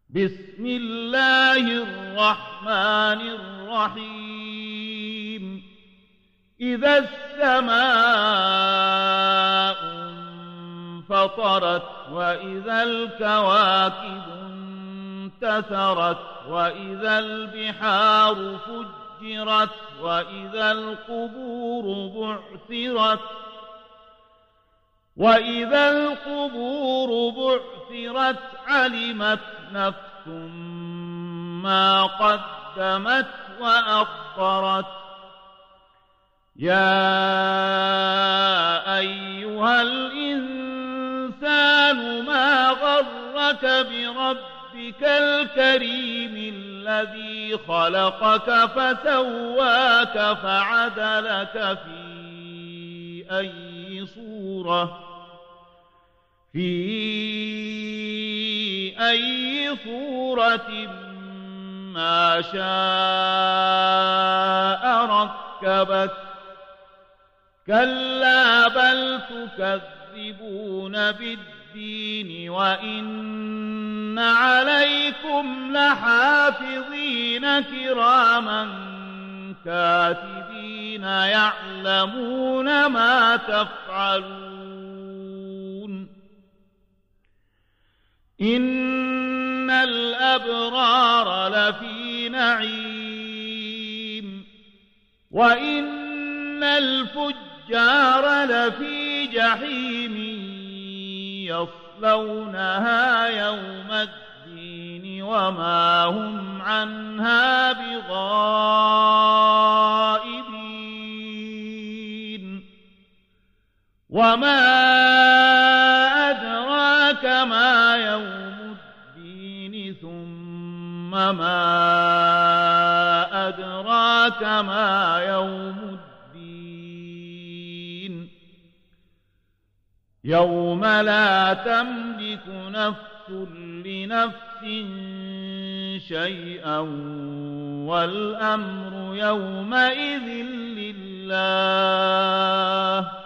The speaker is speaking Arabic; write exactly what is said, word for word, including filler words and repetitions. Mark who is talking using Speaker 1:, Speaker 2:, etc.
Speaker 1: بسم الله الرحمن الرحيم إذا السماء انفطرت وإذا الكواكب انتثرت وإذا البحار فجرت وإذا القبور بعثرت وإذا القبور بعثرت علمت نفس ما قدمت وأخرت يا أيها الإنسان ما غرك بربك الكريم الذي خلقك فسواك فعدلك في أي صورة في أي صورة ما شاء ركبك كلا بل تكذبون بالدين وإن عليكم لحافظين كراما كاتبين يعلمون ما تفعلون إن الأبرار لفي نعيم وإن الفجار لفي جحيم يصلونها يوم الدين وما هم عنها بغائبين وما أدراك ما يوم الدين ثم ما أدراك ما يوم الدين يوم لا تملك نفس لنفس شيئا والأمر يومئذ لله